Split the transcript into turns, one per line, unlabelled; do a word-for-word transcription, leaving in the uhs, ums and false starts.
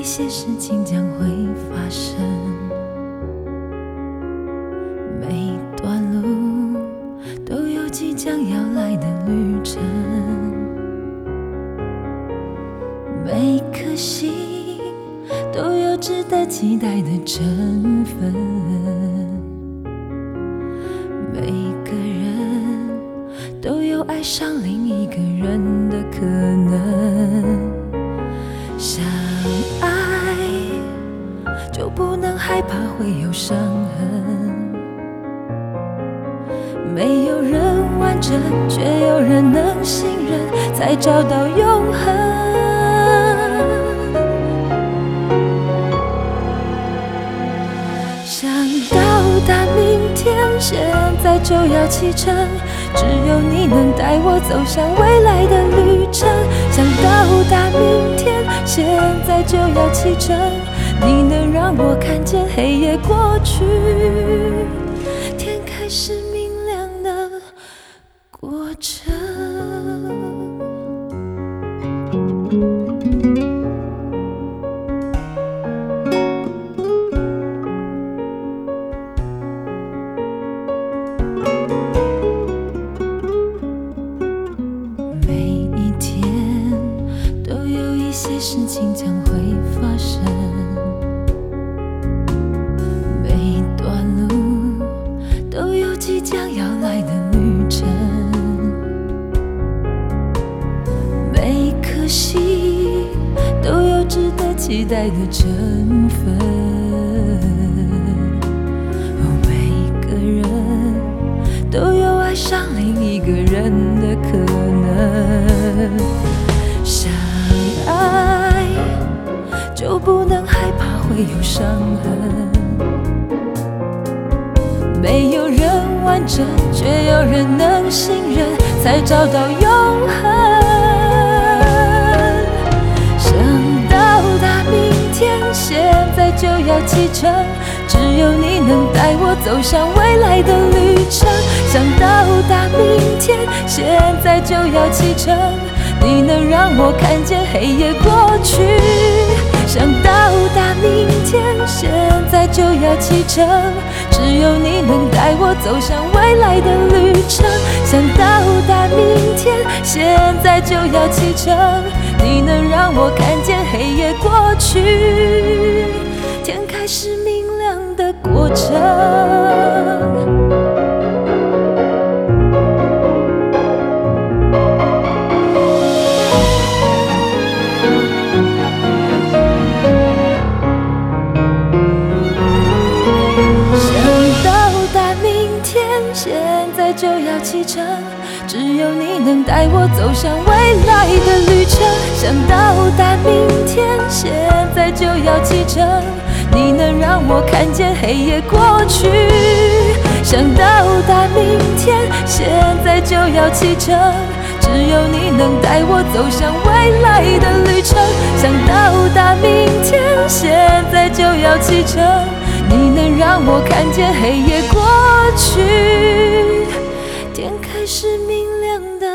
些事情将会发生，每段路都有即将要来的旅程，每颗心都有值得期待的成分，每个人都有爱上另一个人的可能。相爱就不能害怕会有伤痕，没有人完整，却有人能信任，才找到永恒。想到达明天，现在就要启程，只有你能带我走向未来的旅程。想到达明天，现在就要启程，你能让我看见黑夜过去，天开始明亮的过程。一些事情将会发生，每段路都有即将要来的旅程，每颗心都有值得期待的成分，每个人都有爱上另一个人的可能。相爱就不能害怕会有伤痕，没有人完整，却有人能信任，才找到永恒。想到达明天，现在就要启程，只有你能带我走向未来的旅程。想到达明天，现在就要启程，你能让我看见黑夜过去。想到达明天，现在就要启程，只有你能带我走向未来的旅程。想到达明天，现在就要启程，你能让我看见黑夜过去，天开始明亮的过程。现在就要启程，只有你能带我走向未来的旅程。想到达明天，现在就要启程，你能让我看见黑夜过去。想到达明天，现在就要启程，只有你能带我走向未来的旅程。想到达明天，现在就要启程，你能让我看见黑夜过去，天开始明亮的